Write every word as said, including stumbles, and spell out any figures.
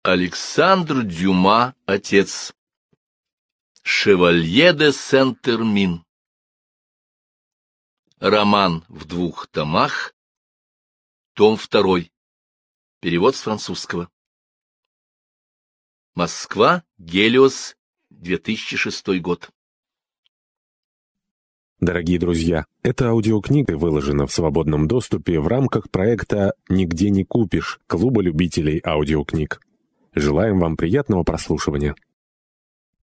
Александр Дюма, отец. Шевалье де Сент-Эрмин. Роман в двух томах. Том второй. Перевод с французского. Москва, Гелиос, две тысячи шестой год. Дорогие друзья, эта аудиокнига выложена в свободном доступе в рамках проекта «Нигде не купишь» Клуба любителей аудиокниг. Желаем вам приятного прослушивания.